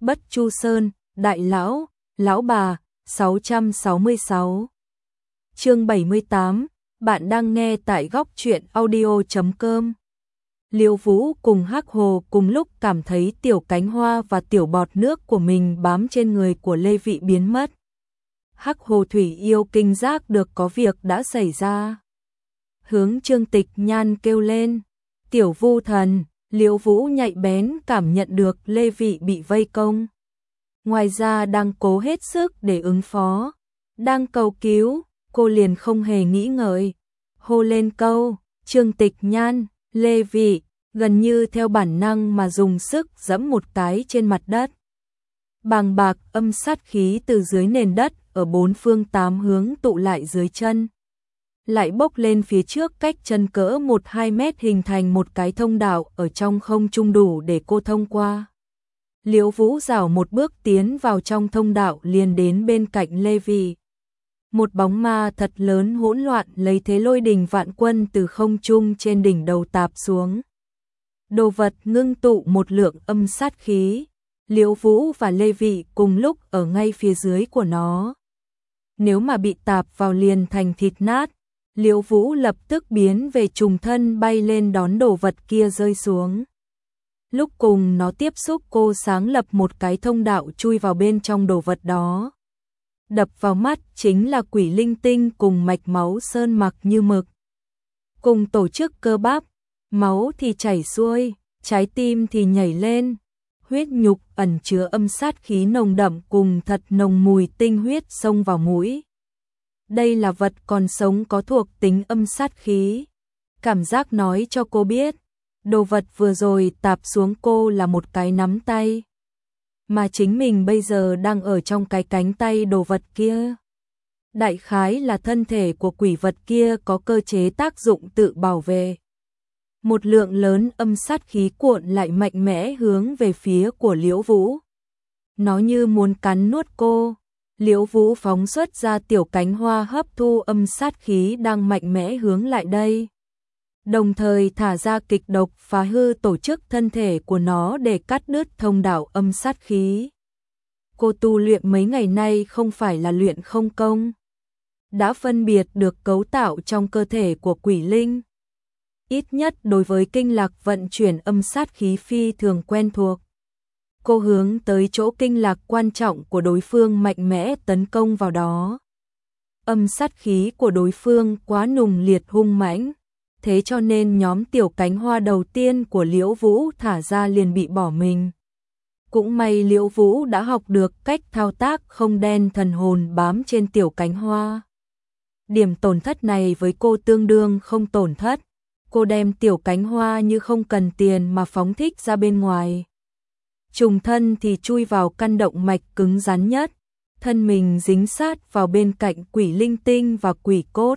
Bất Chu Sơn, Đại Lão, Lão Bà, 666. Chương 78, bạn đang nghe tại góc truyện audio.com. Liêu Vũ cùng Hắc Hồ cùng lúc cảm thấy tiểu cánh hoa và tiểu bọt nước của mình bám trên người của Lê Vị biến mất. Hắc Hồ Thủy Yêu kinh giác được có việc đã xảy ra. Hướng Trương Tịch Nhan kêu lên, tiểu Vu Thần. Liêu Vũ nhạy bén cảm nhận được Lê Vị bị vây công. Ngoài ra đang cố hết sức để ứng phó. Đang cầu cứu, cô liền không hề nghĩ ngợi. Hô lên câu, Trương Tịch Nhan, Lê Vị, gần như theo bản năng mà dùng sức giẫm một cái trên mặt đất. Bàng bạc âm sát khí từ dưới nền đất ở bốn phương tám hướng tụ lại dưới chân. Lại bốc lên phía trước cách chân cỡ 1-2 mét hình thành một cái thông đạo ở trong không trung đủ để cô thông qua. Liễu Vũ rảo một bước tiến vào trong thông đạo liền đến bên cạnh Lê Vị. Một bóng ma thật lớn hỗn loạn lấy thế lôi đình vạn quân từ không trung trên đỉnh đầu tạp xuống. Đồ vật ngưng tụ một lượng âm sát khí. Liễu Vũ và Lê Vị cùng lúc ở ngay phía dưới của nó. Nếu mà bị tạp vào liền thành thịt nát. Liễu Vũ lập tức biến về trùng thân bay lên đón đồ vật kia rơi xuống. Lúc cùng nó tiếp xúc cô sáng lập một cái thông đạo chui vào bên trong đồ vật đó. Đập vào mắt chính là quỷ linh tinh cùng mạch máu sơn mặc như mực. Cùng tổ chức cơ bắp, máu thì chảy xuôi, trái tim thì nhảy lên. Huyết nhục ẩn chứa âm sát khí nồng đậm cùng thật nồng mùi tinh huyết xông vào mũi. Đây là vật còn sống có thuộc tính âm sát khí. Cảm giác nói cho cô biết, đồ vật vừa rồi tạp xuống cô là một cái nắm tay. Mà chính mình bây giờ đang ở trong cái cánh tay đồ vật kia. Đại khái là thân thể của quỷ vật kia có cơ chế tác dụng tự bảo vệ. Một lượng lớn âm sát khí cuộn lại mạnh mẽ hướng về phía của Liễu Vũ. Nó như muốn cắn nuốt cô. Liễu Vũ phóng xuất ra tiểu cánh hoa hấp thu âm sát khí đang mạnh mẽ hướng lại đây. Đồng thời thả ra kịch độc phá hư tổ chức thân thể của nó để cắt đứt thông đạo âm sát khí. Cô tu luyện mấy ngày nay không phải là luyện không công. Đã phân biệt được cấu tạo trong cơ thể của quỷ linh. Ít nhất đối với kinh lạc vận chuyển âm sát khí phi thường quen thuộc. Cô hướng tới chỗ kinh lạc quan trọng của đối phương mạnh mẽ tấn công vào đó. Âm sát khí của đối phương quá nùng liệt hung mãnh, thế cho nên nhóm tiểu cánh hoa đầu tiên của Liễu Vũ thả ra liền bị bỏ mình. Cũng may Liễu Vũ đã học được cách thao tác không đen thần hồn bám trên tiểu cánh hoa. Điểm tổn thất này với cô tương đương không tổn thất. Cô đem tiểu cánh hoa như không cần tiền mà phóng thích ra bên ngoài. Trùng thân thì chui vào căn động mạch cứng rắn nhất, thân mình dính sát vào bên cạnh quỷ linh tinh và quỷ cốt.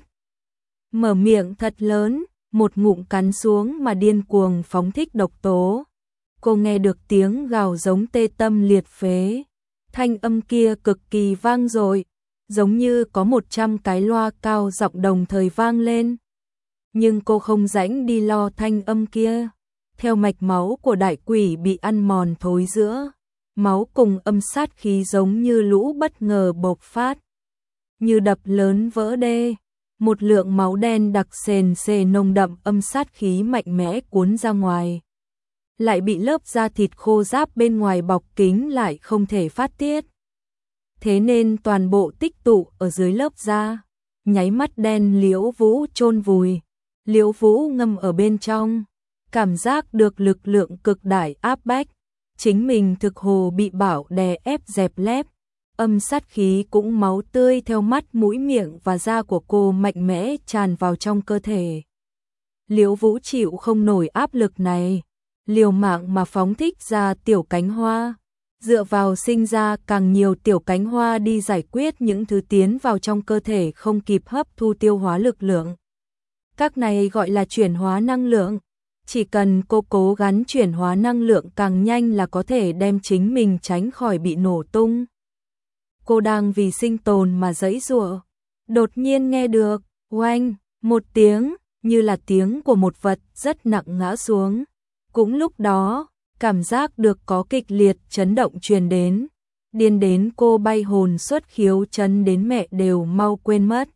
Mở miệng thật lớn, một ngụm cắn xuống mà điên cuồng phóng thích độc tố. Cô nghe được tiếng gào giống tê tâm liệt phế. Thanh âm kia cực kỳ vang dội, giống như có 100 cái loa cao giọng đồng thời vang lên. Nhưng cô không rảnh đi lo thanh âm kia. Theo mạch máu của đại quỷ bị ăn mòn thối rữa, máu cùng âm sát khí giống như lũ bất ngờ bộc phát. Như đập lớn vỡ đê, một lượng máu đen đặc sền sề nồng đậm âm sát khí mạnh mẽ cuốn ra ngoài. Lại bị lớp da thịt khô ráp bên ngoài bọc kín lại không thể phát tiết. Thế nên toàn bộ tích tụ ở dưới lớp da, nháy mắt đen Liễu Vũ chôn vùi. Liễu Vũ ngâm ở bên trong. Cảm giác được lực lượng cực đại áp bách, chính mình thực hồ bị bạo đè ép dẹp lép, âm sát khí cũng máu tươi theo mắt mũi miệng và da của cô mạnh mẽ tràn vào trong cơ thể. Liễu Vũ chịu không nổi áp lực này, liều mạng mà phóng thích ra tiểu cánh hoa, dựa vào sinh ra càng nhiều tiểu cánh hoa đi giải quyết những thứ tiến vào trong cơ thể không kịp hấp thu tiêu hóa lực lượng. Các này gọi là chuyển hóa năng lượng. Chỉ cần cô cố gắng chuyển hóa năng lượng càng nhanh là có thể đem chính mình tránh khỏi bị nổ tung. Cô đang vì sinh tồn mà giãy giụa. Đột nhiên nghe được, oanh, một tiếng, như là tiếng của một vật rất nặng ngã xuống. Cũng lúc đó, cảm giác được có kịch liệt chấn động truyền đến, điên đến cô bay hồn xuất khiếu, chấn đến mẹ đều mau quên mất.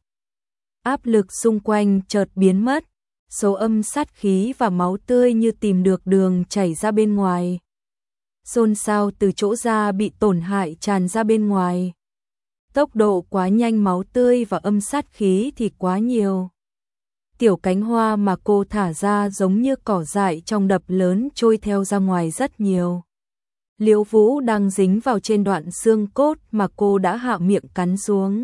Áp lực xung quanh chợt biến mất, số âm sát khí và máu tươi như tìm được đường chảy ra bên ngoài. Xôn xao từ chỗ da bị tổn hại tràn ra bên ngoài. Tốc độ quá nhanh, máu tươi và âm sát khí thì quá nhiều. Tiểu cánh hoa mà cô thả ra giống như cỏ dại trong đập lớn trôi theo ra ngoài rất nhiều. Liễu Vũ đang dính vào trên đoạn xương cốt mà cô đã hạ miệng cắn xuống.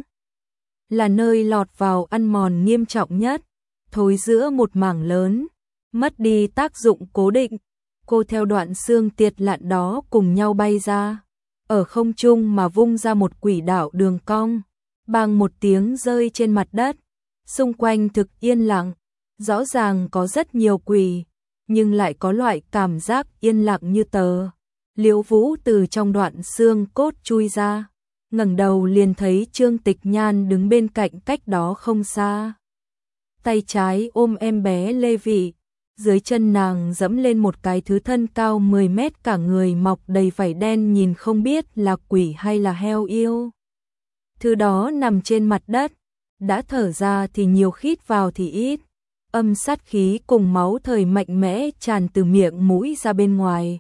Là nơi lọt vào ăn mòn nghiêm trọng nhất, thối giữa một mảng lớn, mất đi tác dụng cố định. Cô theo đoạn xương tiệt lạn đó cùng nhau bay ra, ở không trung mà vung ra một quỷ đạo đường cong, bang một tiếng rơi trên mặt đất. Xung quanh thực yên lặng, rõ ràng có rất nhiều quỷ, nhưng lại có loại cảm giác yên lặng như tờ. Liễu Vũ từ trong đoạn xương cốt chui ra, ngẩng đầu liền thấy Trương Tịch Nhan đứng bên cạnh cách đó không xa. Tay trái ôm em bé Lê Vị, dưới chân nàng dẫm lên một cái thứ thân cao 10 mét, cả người mọc đầy vảy đen, nhìn không biết là quỷ hay là heo yêu. Thứ đó nằm trên mặt đất, đã thở ra thì nhiều, khít vào thì ít. Âm sát khí cùng máu thời mạnh mẽ tràn từ miệng mũi ra bên ngoài.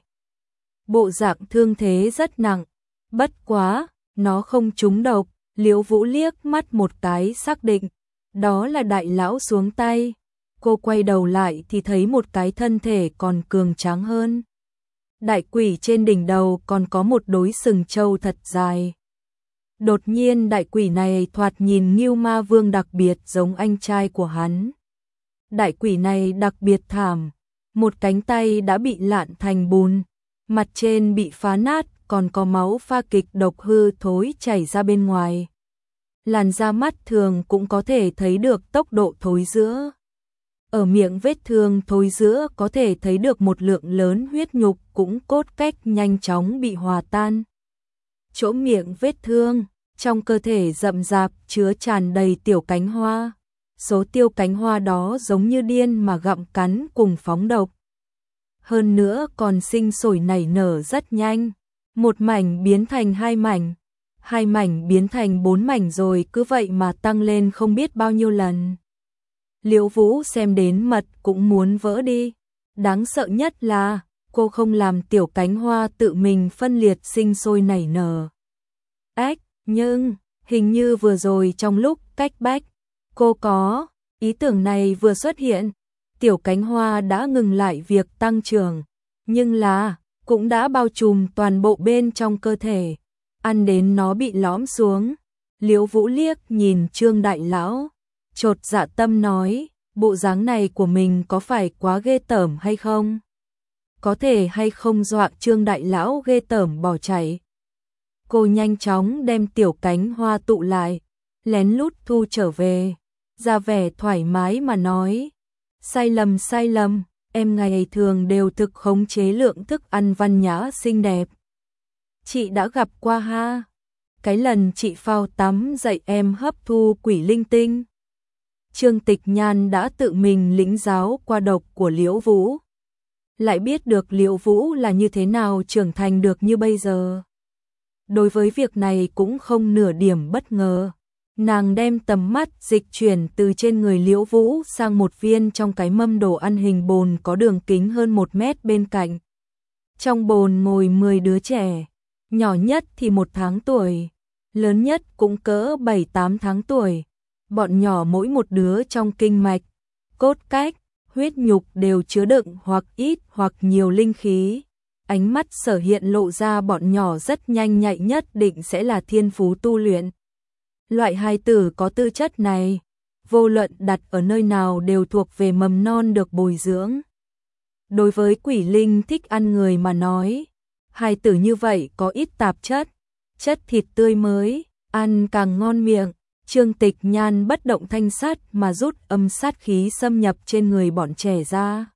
Bộ dạng thương thế rất nặng, bất quá, nó không trúng độc. Liễu Vũ liếc mắt một cái xác định, đó là đại lão xuống tay. Cô quay đầu lại thì thấy một cái thân thể còn cường tráng hơn. Đại quỷ trên đỉnh đầu còn có một đôi sừng trâu thật dài. Đột nhiên đại quỷ này thoạt nhìn Ngưu Ma Vương đặc biệt giống anh trai của hắn. Đại quỷ này đặc biệt thảm, một cánh tay đã bị lạn thành bùn, mặt trên bị phá nát, còn có máu pha kịch độc hư thối chảy ra bên ngoài. Làn da mắt thường cũng có thể thấy được tốc độ thối rữa. Ở miệng vết thương thối rữa có thể thấy được một lượng lớn huyết nhục cũng cốt cách nhanh chóng bị hòa tan. Chỗ miệng vết thương, trong cơ thể rậm rạp chứa tràn đầy tiểu cánh hoa. Số tiêu cánh hoa đó giống như điên mà gặm cắn cùng phóng độc. Hơn nữa còn sinh sôi nảy nở rất nhanh. Một mảnh biến thành hai mảnh, hai mảnh biến thành 4 mảnh, rồi cứ vậy mà tăng lên không biết bao nhiêu lần. Liễu Vũ xem đến mật cũng muốn vỡ đi. Đáng sợ nhất là cô không làm tiểu cánh hoa tự mình phân liệt sinh sôi nảy nở. Nhưng hình như vừa rồi trong lúc cách bách, cô có ý tưởng này vừa xuất hiện, tiểu cánh hoa đã ngừng lại việc tăng trưởng, nhưng là cũng đã bao trùm toàn bộ bên trong cơ thể, ăn đến nó bị lõm xuống. Liễu Vũ liếc nhìn Trương đại lão, chột dạ tâm nói, bộ dáng này của mình có phải quá ghê tởm hay không? Có thể hay không dọa Trương đại lão ghê tởm bỏ chạy. Cô nhanh chóng đem tiểu cánh hoa tụ lại, lén lút thu trở về, ra vẻ thoải mái mà nói, sai lầm, em ngày thường đều thực khống chế lượng thức ăn văn nhã xinh đẹp. Chị đã gặp qua ha, cái lần chị phao tắm dạy em hấp thu quỷ linh tinh. Trương Tịch Nhan đã tự mình lĩnh giáo qua độc của Liễu Vũ, lại biết được Liễu Vũ là như thế nào trưởng thành được như bây giờ. Đối với việc này cũng không nửa điểm bất ngờ. Nàng đem tầm mắt dịch chuyển từ trên người Liễu Vũ sang một viên trong cái mâm đồ ăn hình bồn có đường kính hơn 1 mét bên cạnh. Trong bồn ngồi 10 đứa trẻ, nhỏ nhất thì 1 tháng tuổi, lớn nhất cũng cỡ 7-8 tháng tuổi. Bọn nhỏ mỗi một đứa trong kinh mạch, cốt cách, huyết nhục đều chứa đựng hoặc ít hoặc nhiều linh khí. Ánh mắt Sở Hiện lộ ra bọn nhỏ rất nhanh nhạy, nhất định sẽ là thiên phú tu luyện. Loại hài tử có tư chất này, vô luận đặt ở nơi nào đều thuộc về mầm non được bồi dưỡng. Đối với quỷ linh thích ăn người mà nói, hài tử như vậy có ít tạp chất, chất thịt tươi mới, ăn càng ngon miệng. Trương Tịch Nhan bất động thanh sát mà rút âm sát khí xâm nhập trên người bọn trẻ ra,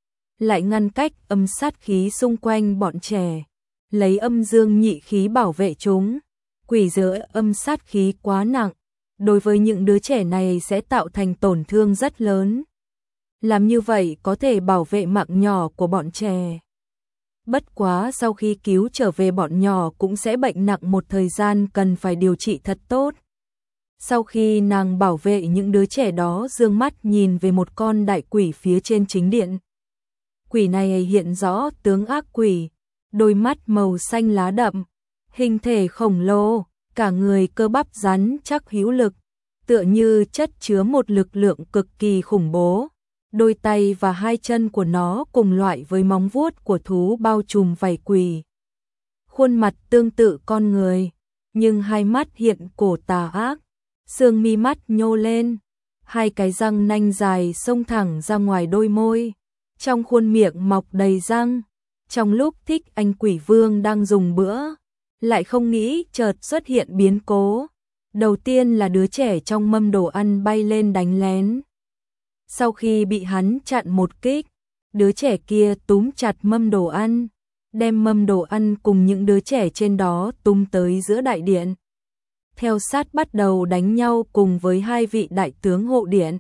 lại ngăn cách âm sát khí xung quanh bọn trẻ, lấy âm dương nhị khí bảo vệ chúng. Quỷ giữa âm sát khí quá nặng, đối với những đứa trẻ này sẽ tạo thành tổn thương rất lớn. Làm như vậy có thể bảo vệ mạng nhỏ của bọn trẻ. Bất quá sau khi cứu trở về bọn nhỏ cũng sẽ bệnh nặng một thời gian cần phải điều trị thật tốt. Sau khi nàng bảo vệ những đứa trẻ đó dương mắt nhìn về một con đại quỷ phía trên chính điện. Quỷ này hiện rõ tướng ác quỷ, đôi mắt màu xanh lá đậm, hình thể khổng lồ, cả người cơ bắp rắn chắc hữu lực, tựa như chất chứa một lực lượng cực kỳ khủng bố. Đôi tay và hai chân của nó cùng loại với móng vuốt của thú bao trùm vảy quỷ. Khuôn mặt tương tự con người, nhưng hai mắt hiện cổ tà ác, xương mi mắt nhô lên, hai cái răng nanh dài xông thẳng ra ngoài đôi môi, trong khuôn miệng mọc đầy răng. Trong lúc Thích Anh Quỷ Vương đang dùng bữa, lại không nghĩ chợt xuất hiện biến cố. Đầu tiên là đứa trẻ trong mâm đồ ăn bay lên đánh lén. Sau khi bị hắn chặn một kích, đứa trẻ kia túm chặt mâm đồ ăn, đem mâm đồ ăn cùng những đứa trẻ trên đó tung tới giữa đại điện. Theo sát bắt đầu đánh nhau cùng với hai vị đại tướng hộ điện.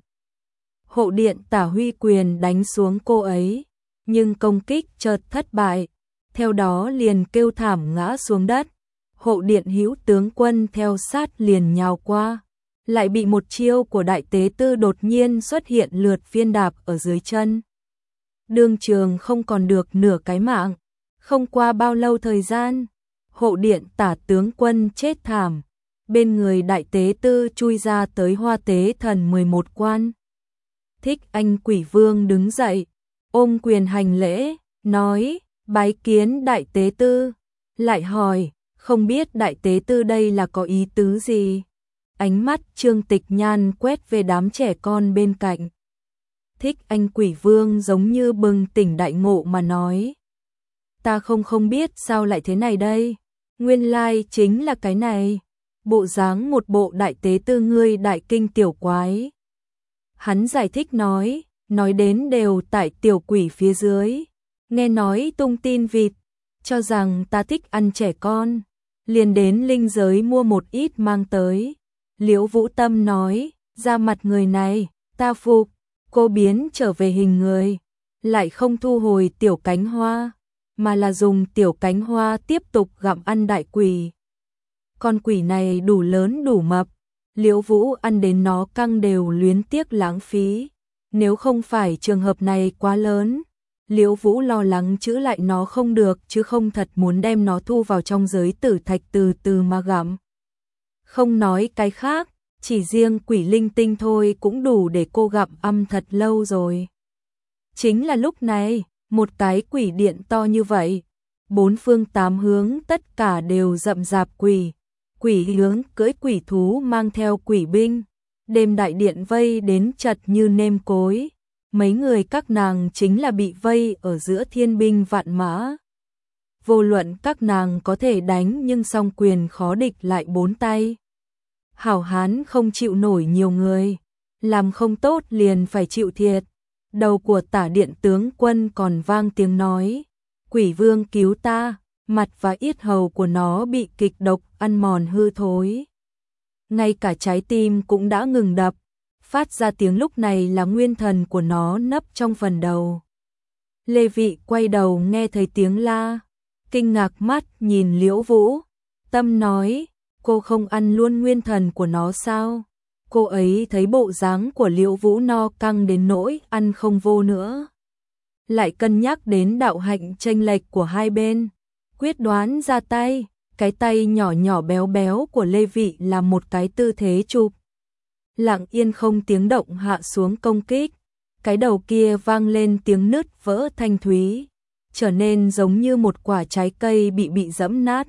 Hộ điện Tả Huy quyền đánh xuống cô ấy, nhưng công kích chợt thất bại, theo đó liền kêu thảm ngã xuống đất. Hộ điện Hữu tướng quân theo sát liền nhào qua, lại bị một chiêu của đại tế tư đột nhiên xuất hiện lượt viên đạp ở dưới chân. Đương trường không còn được nửa cái mạng. Không qua bao lâu thời gian, hộ điện Tả tướng quân chết thảm, bên người đại tế tư chui ra tới Hoa Tế Thần 11 quan. Thích Anh Quỷ Vương đứng dậy, ôm quyền hành lễ, nói, bái kiến đại tế tư, lại hỏi, không biết đại tế tư đây là có ý tứ gì? Ánh mắt Trương Tịch Nhan quét về đám trẻ con bên cạnh. Thích Anh Quỷ Vương giống như bừng tỉnh đại ngộ mà nói, ta không biết sao lại thế này đây, nguyên lai chính là cái này, bộ dáng một bộ đại tế tư ngươi đại kinh tiểu quái. Hắn giải thích nói đến đều tại tiểu quỷ phía dưới, nghe nói tung tin vịt, cho rằng ta thích ăn trẻ con, liền đến linh giới mua một ít mang tới. Liễu Vũ Tâm nói, ra mặt người này, ta phục, cô biến trở về hình người, lại không thu hồi tiểu cánh hoa, mà là dùng tiểu cánh hoa tiếp tục gặm ăn đại quỷ. Con quỷ này đủ lớn đủ mập, Liễu Vũ ăn đến nó căng đều luyến tiếc lãng phí. Nếu không phải trường hợp này quá lớn, Liễu Vũ lo lắng chữa lại nó không được, chứ không thật muốn đem nó thu vào trong giới tử thạch từ từ mà gặm. Không nói cái khác, chỉ riêng quỷ linh tinh thôi cũng đủ để cô gặm âm thật lâu rồi. Chính là lúc này, một cái quỷ điện to như vậy, bốn phương tám hướng tất cả đều rậm rạp quỷ. Quỷ hướng cưỡi quỷ thú mang theo quỷ binh, đêm đại điện vây đến chật như nêm cối. Mấy người các nàng chính là bị vây ở giữa thiên binh vạn mã. Vô luận các nàng có thể đánh nhưng song quyền khó địch lại bốn tay. Hảo hán không chịu nổi nhiều người, làm không tốt liền phải chịu thiệt. Đầu của Tả điện tướng quân còn vang tiếng nói, Quỷ Vương cứu ta, mặt và yết hầu của nó bị kịch độc ăn mòn hư thối. Ngay cả trái tim cũng đã ngừng đập, phát ra tiếng lúc này là nguyên thần của nó nấp trong phần đầu. Lê Vị quay đầu nghe thấy tiếng la, kinh ngạc mắt nhìn Liễu Vũ, Tâm nói, cô không ăn luôn nguyên thần của nó sao? Cô ấy thấy bộ dáng của Liễu Vũ no căng đến nỗi ăn không vô nữa. Lại cân nhắc đến đạo hạnh chênh lệch của hai bên, quyết đoán ra tay, cái tay nhỏ nhỏ béo béo của Lê Vị là một cái tư thế chụp. Lặng yên không tiếng động hạ xuống công kích, cái đầu kia vang lên tiếng nứt vỡ thanh thúy, trở nên giống như một quả trái cây bị giẫm nát.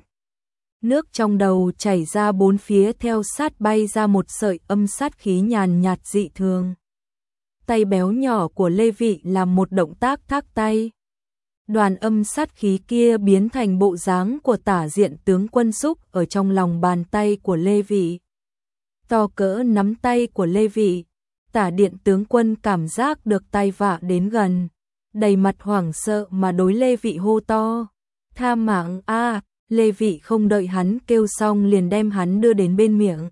Nước trong đầu chảy ra bốn phía theo sát bay ra một sợi âm sát khí nhàn nhạt dị thường. Tay béo nhỏ của Lê Vị làm một động tác thác tay. Đoàn âm sát khí kia biến thành bộ dáng của Tả diện tướng quân xúc ở trong lòng bàn tay của Lê Vị. To cỡ nắm tay của Lê Vị, Tả điện tướng quân cảm giác được tai vạ đến gần, đầy mặt hoảng sợ mà đối Lê Vị hô to, tha mạng a! Lê Vị không đợi hắn kêu xong liền đem hắn đưa đến bên miệng.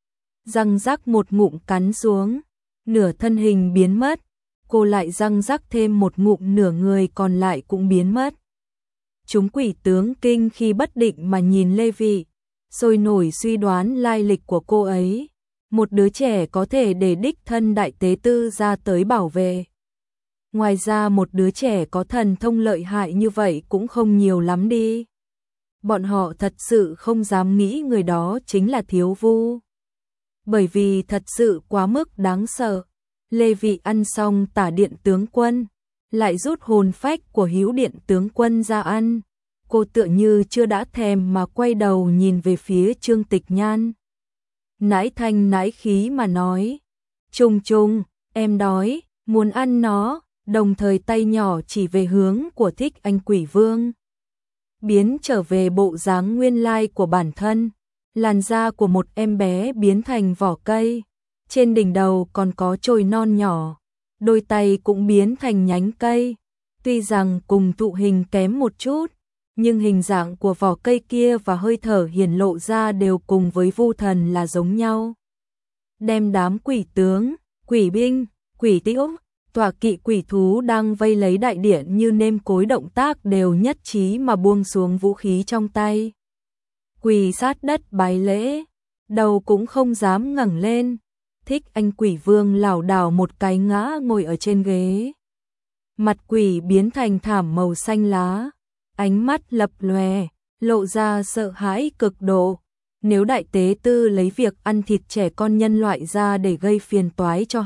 Răng rắc một ngụm cắn xuống, nửa thân hình biến mất, cô lại răng rắc thêm một ngụm, nửa người còn lại cũng biến mất. Chúng quỷ tướng kinh khi bất định mà nhìn Lê Vị, sôi nổi suy đoán lai lịch của cô ấy. Một đứa trẻ có thể để đích thân đại tế tư ra tới bảo vệ. Ngoài ra một đứa trẻ có thần thông lợi hại như vậy cũng không nhiều lắm đi. Bọn họ thật sự không dám nghĩ người đó chính là Thiếu Vu. Bởi vì thật sự quá mức đáng sợ. Lê Vị ăn xong Tả Điện tướng quân, lại rút hồn phách của Hữu Điện tướng quân ra ăn. Cô tựa như chưa đã thèm mà quay đầu nhìn về phía Trương Tịch Nhan. Nãi thanh nãi khí mà nói, Trung Trung, em đói, muốn ăn nó, đồng thời tay nhỏ chỉ về hướng của Thích Anh Quỷ Vương. Biến trở về bộ dáng nguyên lai của bản thân, làn da của một em bé biến thành vỏ cây, trên đỉnh đầu còn có chồi non nhỏ, đôi tay cũng biến thành nhánh cây. Tuy rằng cùng thụ hình kém một chút, nhưng hình dạng của vỏ cây kia và hơi thở hiển lộ ra đều cùng với Vu Thần là giống nhau. Đem đám quỷ tướng, quỷ binh, quỷ tiễu, tọa kỵ quỷ thú đang vây lấy đại điện như nêm cối động tác đều nhất trí mà buông xuống vũ khí trong tay. Quỳ sát đất bái lễ, đầu cũng không dám ngẩng lên. Thích Anh Quỷ Vương lảo đảo một cái ngã ngồi ở trên ghế. Mặt quỷ biến thành thảm màu xanh lá, ánh mắt lập lòe, lộ ra sợ hãi cực độ. Nếu đại tế tư lấy việc ăn thịt trẻ con nhân loại ra để gây phiền toái cho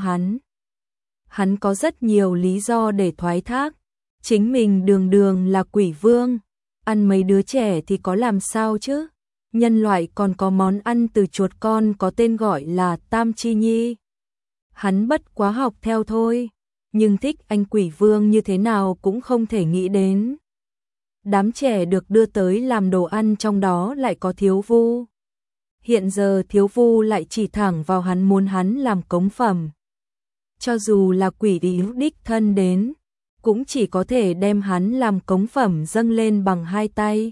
hắn có rất nhiều lý do để thoái thác. Chính mình đường đường là quỷ vương, ăn mấy đứa trẻ thì có làm sao chứ? Nhân loại còn có món ăn từ chuột con có tên gọi là Tam Chi Nhi. Hắn bất quá học theo thôi, nhưng Thích Anh Quỷ Vương như thế nào cũng không thể nghĩ đến. Đám trẻ được đưa tới làm đồ ăn trong đó lại có Thiếu Vu. Hiện giờ Thiếu Vu lại chỉ thẳng vào hắn, muốn hắn làm cống phẩm. Cho dù là quỷ đích thân đến, cũng chỉ có thể đem hắn làm cống phẩm dâng lên bằng hai tay.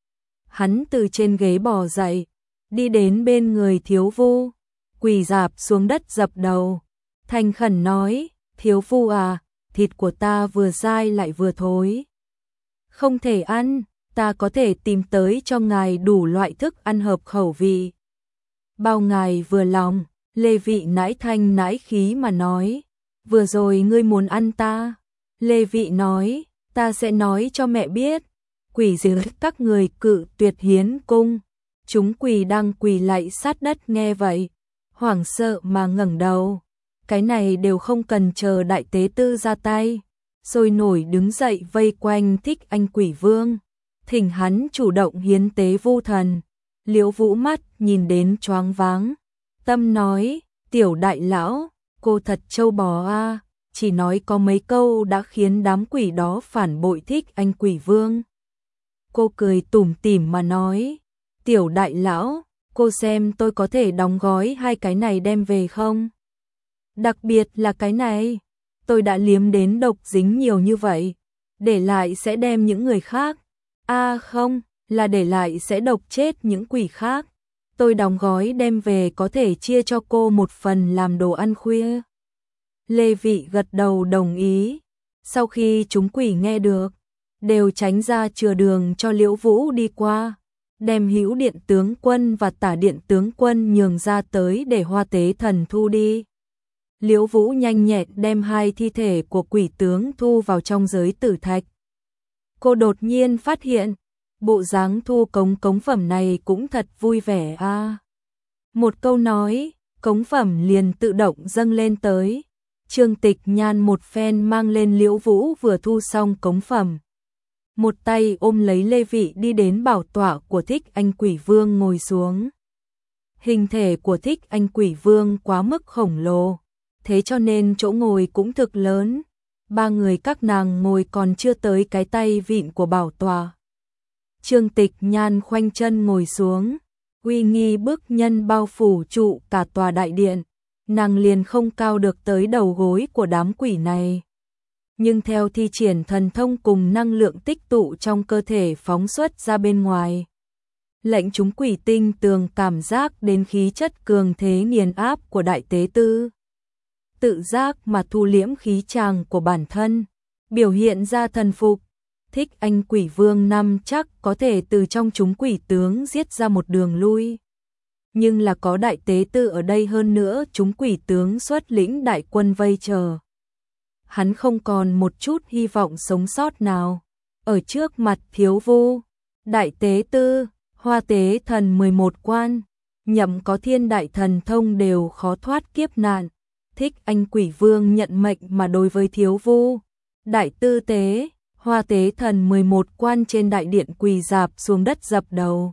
Hắn từ trên ghế bò dậy, đi đến bên người Thiếu Vu, quỳ rạp xuống đất dập đầu, thành khẩn nói, Thiếu Vu à, thịt của ta vừa dai lại vừa thối. Không thể ăn, ta có thể tìm tới cho ngài đủ loại thức ăn hợp khẩu vị. Bao ngài vừa lòng. Lê Vị nãi thanh nãi khí mà nói, vừa rồi ngươi muốn ăn ta. Lê Vị nói, ta sẽ nói cho mẹ biết. Quỷ dưới các người cự tuyệt hiến cung. Chúng quỷ đang quỳ lạy sát đất nghe vậy, hoảng sợ mà ngẩng đầu. Cái này đều không cần chờ đại tế tư ra tay, sôi nổi đứng dậy vây quanh Thích Anh Quỷ Vương, thỉnh hắn chủ động hiến tế Vu Thần. Liễu Vũ mắt nhìn đến choáng váng, tâm nói, tiểu đại lão, cô thật trâu bò a, chỉ nói có mấy câu đã khiến đám quỷ đó phản bội Thích Anh Quỷ Vương. Cô cười tủm tỉm mà nói, tiểu đại lão, cô xem tôi có thể đóng gói hai cái này đem về không? Đặc biệt là cái này, tôi đã liếm đến độc dính nhiều như vậy, để lại sẽ đem những người khác. Không, là để lại sẽ độc chết những quỷ khác. Tôi đóng gói đem về có thể chia cho cô một phần làm đồ ăn khuya. Lê Vị gật đầu đồng ý. Sau khi chúng quỷ nghe được, đều tránh ra chừa đường cho Liễu Vũ đi qua, đem Hữu Điện tướng quân và Tả Điện tướng quân nhường ra tới để Hoa Tế Thần thu đi. Liễu Vũ nhanh nhẹn đem hai thi thể của quỷ tướng thu vào trong giới tử thạch. Cô đột nhiên phát hiện, bộ dáng thu cống phẩm này cũng thật vui vẻ a. Một câu nói, cống phẩm liền tự động dâng lên tới. Trương Tịch Nhan một phen mang lên Liễu Vũ vừa thu xong cống phẩm. Một tay ôm lấy Lê Vị đi đến bảo tọa của Thích Anh Quỷ Vương ngồi xuống. Hình thể của Thích Anh Quỷ Vương quá mức khổng lồ, thế cho nên chỗ ngồi cũng thực lớn. Ba người các nàng ngồi còn chưa tới cái tay vịn của bảo tọa. Trương Tịch Nhan khoanh chân ngồi xuống, uy nghi bức nhân bao phủ trụ cả tòa đại điện, nàng liền không cao được tới đầu gối của đám quỷ này. Nhưng theo thi triển thần thông cùng năng lượng tích tụ trong cơ thể phóng xuất ra bên ngoài, lệnh chúng quỷ tinh tường cảm giác đến khí chất cường thế nghiền áp của đại tế tư. Tự giác mà thu liễm khí tràng của bản thân, biểu hiện ra thần phục. Thích Anh Quỷ Vương năm chắc có thể từ trong chúng quỷ tướng giết ra một đường lui. Nhưng là có đại tế tư ở đây, hơn nữa chúng quỷ tướng xuất lĩnh đại quân vây chờ. Hắn không còn một chút hy vọng sống sót nào. Ở trước mặt Thiếu Vu, đại tế tư, Hoa Tế Thần 11 quan, nhậm có thiên đại thần thông đều khó thoát kiếp nạn. Thích Anh Quỷ Vương nhận mệnh mà đối với Thiếu Vu, đại tư tế, Hoa Tế Thần 11 quan trên đại điện quỳ rạp xuống đất dập đầu.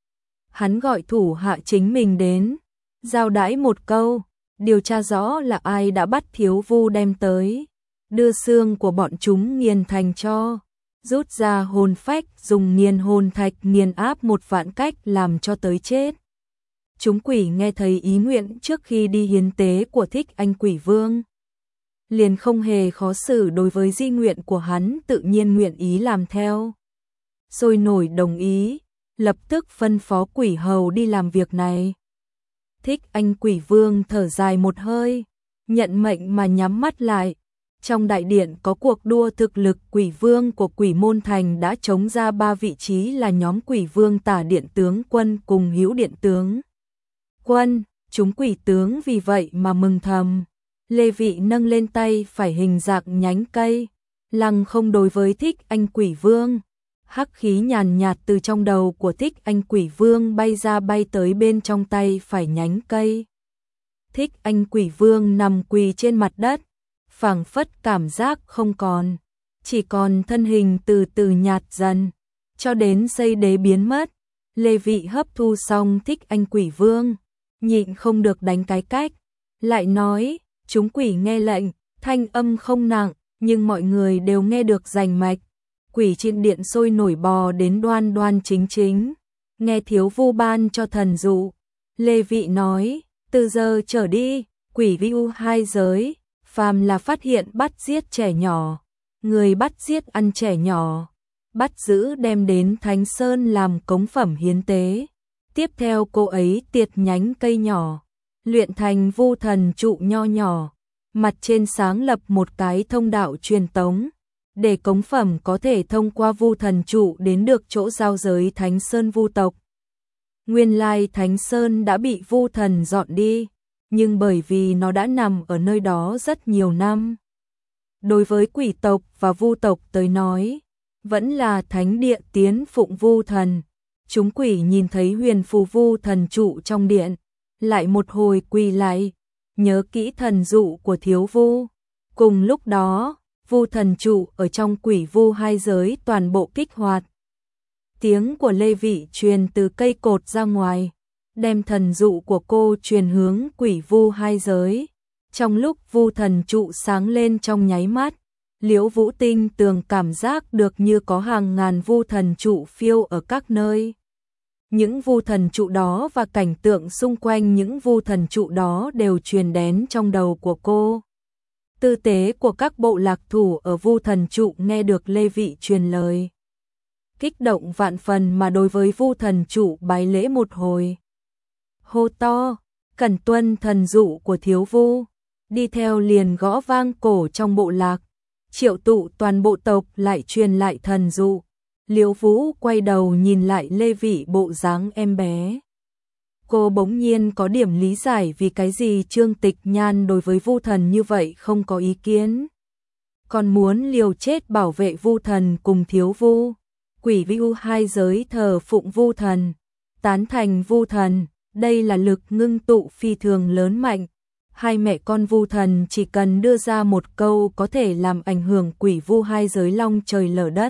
Hắn gọi thủ hạ chính mình đến, giao đãi một câu, điều tra rõ là ai đã bắt Thiếu Vu đem tới, đưa xương của bọn chúng nghiền thành tro, rút ra hồn phách, dùng nghiền hồn thạch nghiền áp 1 vạn cách làm cho tới chết. Chúng quỷ nghe thấy ý nguyện trước khi đi hiến tế của Thích Anh Quỷ Vương, liền không hề khó xử đối với di nguyện của hắn, tự nhiên nguyện ý làm theo. Sôi nổi đồng ý, lập tức phân phó quỷ hầu đi làm việc này. Thích Anh Quỷ Vương thở dài một hơi, nhận mệnh mà nhắm mắt lại. Trong đại điện có cuộc đua thực lực, quỷ vương của Quỷ Môn Thành đã chống ra 3 vị trí là nhóm quỷ vương Tả Điện Tướng Quân cùng Hữu Điện Tướng Quân. Chúng quỷ tướng vì vậy mà mừng thầm. Lê Vị nâng lên tay phải hình dạng nhánh cây, lăng không đối với Thích Anh Quỷ Vương. Hắc khí nhàn nhạt từ trong đầu của Thích Anh Quỷ Vương bay ra, bay tới bên trong tay phải nhánh cây. Thích Anh Quỷ Vương nằm quỳ trên mặt đất, phảng phất cảm giác không còn, chỉ còn thân hình từ từ nhạt dần, cho đến giây đế biến mất. Lê Vị hấp thu xong Thích Anh Quỷ Vương, nhịn không được đánh cái cách, lại nói, chúng quỷ nghe lệnh, thanh âm không nặng, nhưng mọi người đều nghe được rành mạch. Quỷ trên điện sôi nổi bò đến đoan đoan chính chính, nghe Thiếu Vu ban cho thần dụ. Lê Vị nói, từ giờ trở đi, quỷ vu 2 giới, phàm là phát hiện bắt giết trẻ nhỏ, người bắt giết ăn trẻ nhỏ, bắt giữ đem đến Thánh Sơn làm cống phẩm hiến tế. Tiếp theo cô ấy tiệt nhánh cây nhỏ, luyện thành vu thần trụ nho nhỏ, mặt trên sáng lập một cái thông đạo truyền tống, để cống phẩm có thể thông qua vu thần trụ đến được chỗ giao giới Thánh Sơn vu tộc. Nguyên lai Thánh Sơn đã bị vu thần dọn đi, nhưng bởi vì nó đã nằm ở nơi đó rất nhiều năm, đối với quỷ tộc và vu tộc tới nói, vẫn là thánh địa tiến phụng vu thần. Chúng quỷ nhìn thấy huyền phù vu thần trụ trong điện, lại một hồi quỳ lại, nhớ kỹ thần dụ của Thiếu Vu. Cùng lúc đó, vu thần trụ ở trong quỷ vu 2 giới toàn bộ kích hoạt. Tiếng của Lê Vị truyền từ cây cột ra ngoài, đem thần dụ của cô truyền hướng quỷ vu 2 giới. Trong lúc vu thần trụ sáng lên trong nháy mắt, Liễu Vũ Tinh tường cảm giác được như có hàng ngàn vu thần trụ phiêu ở các nơi. Những vu thần trụ đó và cảnh tượng xung quanh những vu thần trụ đó đều truyền đến trong đầu của cô. Tư tế của các bộ lạc thủ ở vu thần trụ nghe được Lê Vị truyền lời, kích động vạn phần mà đối với vu thần trụ bái lễ một hồi. Hô to, cẩn tuân thần dụ của Thiếu Vu, đi theo liền gõ vang cổ trong bộ lạc, triệu tụ toàn bộ tộc lại truyền lại thần dụ. Liễu Vũ quay đầu nhìn lại Lê Vị bộ dáng em bé. Cô bỗng nhiên có điểm lý giải vì cái gì Trương Tịch Nhan đối với vu thần như vậy không có ý kiến. Còn muốn liều chết bảo vệ vu thần cùng Thiếu Vu. Quỷ vu 2 giới thờ phụng vu thần, tán thành vu thần, đây là lực ngưng tụ phi thường lớn mạnh. Hai mẹ con vu thần chỉ cần đưa ra một câu có thể làm ảnh hưởng quỷ vu 2 giới long trời lở đất.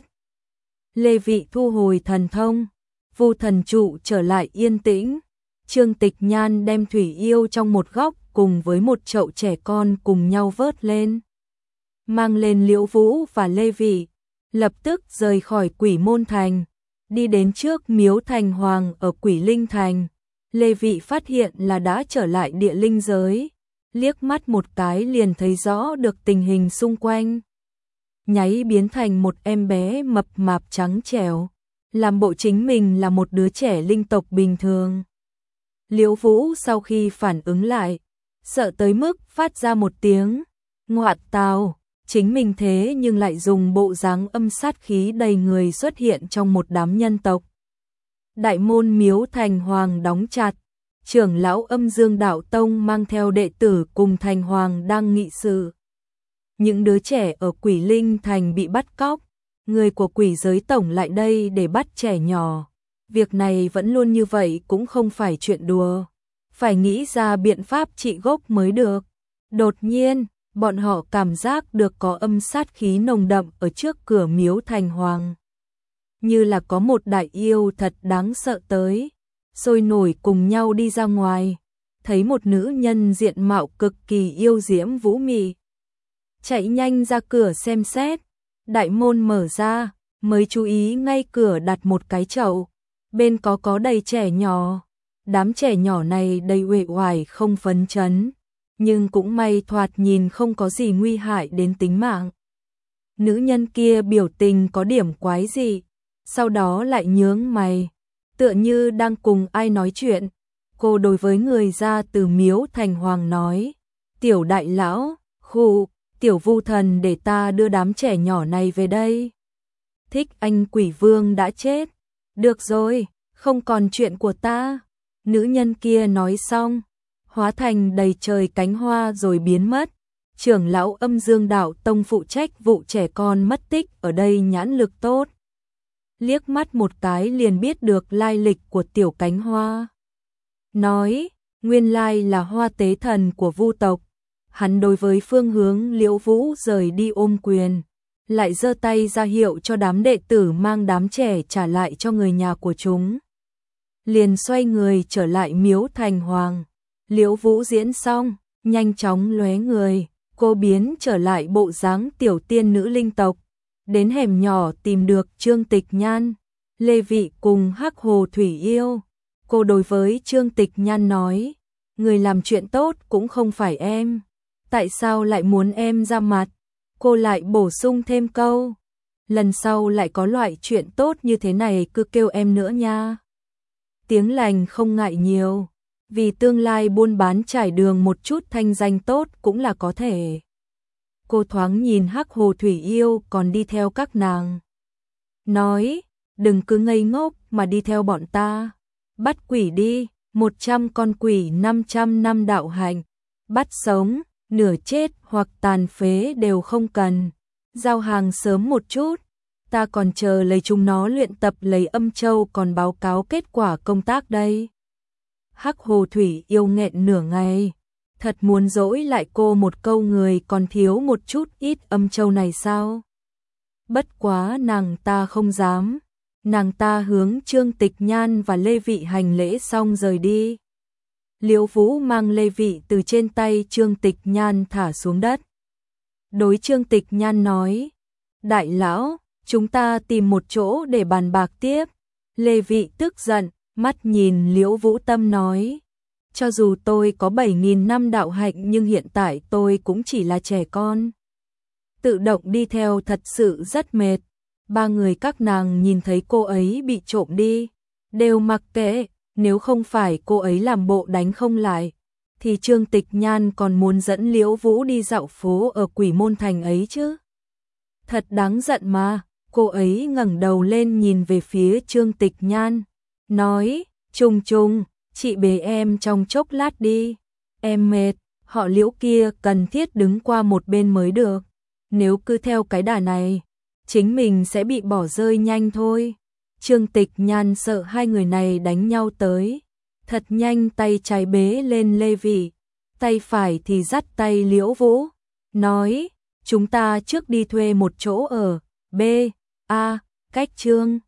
Lê Vị thu hồi thần thông, vu thần trụ trở lại yên tĩnh. Trương Tịch Nhan đem Thủy Yêu trong một góc cùng với một chậu trẻ con cùng nhau vớt lên, mang lên Liễu Vũ và Lê Vị, lập tức rời khỏi Quỷ Môn Thành, đi đến trước miếu thành hoàng ở Quỷ Linh Thành. Lê Vị phát hiện là đã trở lại địa linh giới, liếc mắt một cái liền thấy rõ được tình hình xung quanh. Nháy biến thành một em bé mập mạp trắng trẻo, làm bộ chính mình là một đứa trẻ linh tộc bình thường. Liễu Vũ sau khi phản ứng lại, sợ tới mức phát ra một tiếng ngoạt tào, chính mình thế nhưng lại dùng bộ dáng âm sát khí đầy người xuất hiện trong một đám nhân tộc. Đại môn miếu Thành Hoàng đóng chặt, trưởng lão Âm Dương Đạo Tông mang theo đệ tử cùng Thành Hoàng đang nghị sự. Những đứa trẻ ở Quỷ Linh Thành bị bắt cóc, người của quỷ giới tổng lại đây để bắt trẻ nhỏ. Việc này vẫn luôn như vậy cũng không phải chuyện đùa, phải nghĩ ra biện pháp trị gốc mới được. Đột nhiên, bọn họ cảm giác được có âm sát khí nồng đậm ở trước cửa miếu Thành Hoàng. Như là có một đại yêu thật đáng sợ tới, sôi nổi cùng nhau đi ra ngoài, thấy một nữ nhân diện mạo cực kỳ yêu diễm vũ mị. Chạy nhanh ra cửa xem xét, đại môn mở ra, mới chú ý ngay cửa đặt một cái chậu, bên có đầy trẻ nhỏ. Đám trẻ nhỏ này đầy uể oải không phấn chấn, nhưng cũng may thoạt nhìn không có gì nguy hại đến tính mạng. Nữ nhân kia biểu tình có điểm quái dị, sau đó lại nhướng mày, tựa như đang cùng ai nói chuyện. Cô đối với người ra từ miếu Thành Hoàng nói, tiểu đại lão, khụ, tiểu vu thần để ta đưa đám trẻ nhỏ này về đây. Thích anh quỷ vương đã chết, được rồi, không còn chuyện của ta. Nữ nhân kia nói xong, hóa thành đầy trời cánh hoa rồi biến mất. Trưởng lão Âm Dương Đạo Tông phụ trách vụ trẻ con mất tích ở đây nhãn lực tốt, liếc mắt một cái liền biết được lai lịch của tiểu cánh hoa. Nói, nguyên lai là hoa tế thần của vu tộc. Hắn đối với phương hướng Liễu Vũ rời đi ôm quyền, lại giơ tay ra hiệu cho đám đệ tử mang đám trẻ trả lại cho người nhà của chúng. Liền xoay người trở lại miếu Thành Hoàng. Liễu Vũ diễn xong, nhanh chóng lóe người, cô biến trở lại bộ dáng tiểu tiên nữ linh tộc. Đến hẻm nhỏ tìm được Trương Tịch Nhan, Lê Vị cùng Hắc Hồ Thủy Yêu. Cô đối với Trương Tịch Nhan nói, người làm chuyện tốt cũng không phải em, tại sao lại muốn em ra mặt? Cô lại bổ sung thêm câu, lần sau lại có loại chuyện tốt như thế này cứ kêu em nữa nha. Tiếng lành không ngại nhiều, vì tương lai buôn bán trải đường một chút thanh danh tốt cũng là có thể. Cô thoáng nhìn Hắc Hồ Thủy Yêu còn đi theo các nàng, nói, đừng cứ ngây ngốc mà đi theo bọn ta. Bắt quỷ đi, 100 con quỷ 500 năm đạo hạnh, bắt sống, nửa chết hoặc tàn phế đều không cần. Giao hàng sớm một chút, ta còn chờ lấy chúng nó luyện tập lấy âm châu còn báo cáo kết quả công tác đây. Hắc Hồ Thủy Yêu nghẹn nửa ngày, thật muốn dỗi lại cô một câu người còn thiếu một chút ít âm châu này sao? Bất quá nàng ta không dám, nàng ta hướng Trương Tịch Nhan và Lê Vị hành lễ xong rời đi. Liễu Vũ mang Lê Vị từ trên tay Trương Tịch Nhan thả xuống đất. Đối Trương Tịch Nhan nói, đại lão, chúng ta tìm một chỗ để bàn bạc tiếp. Lê Vị tức giận, mắt nhìn Liễu Vũ Tâm nói, cho dù tôi có 7.000 năm đạo hạnh nhưng hiện tại tôi cũng chỉ là trẻ con. Tự động đi theo thật sự rất mệt. Ba người các nàng nhìn thấy cô ấy bị trộm đi, đều mặc kệ, nếu không phải cô ấy làm bộ đánh không lại, thì Trương Tịch Nhan còn muốn dẫn Liễu Vũ đi dạo phố ở Quỷ Môn Thành ấy chứ. Thật đáng giận mà, cô ấy ngẩng đầu lên nhìn về phía Trương Tịch Nhan, nói, Trung Trung, chị bế em trong chốc lát đi, em mệt, họ Liễu kia cần thiết đứng qua một bên mới được, nếu cứ theo cái đà này, chính mình sẽ bị bỏ rơi nhanh thôi. Trương Tịch Nhan sợ hai người này đánh nhau tới, thật nhanh tay trái bế lên Lê Vị, tay phải thì dắt tay Liễu Vũ, nói, chúng ta trước đi thuê một chỗ ở B, A, cách Trương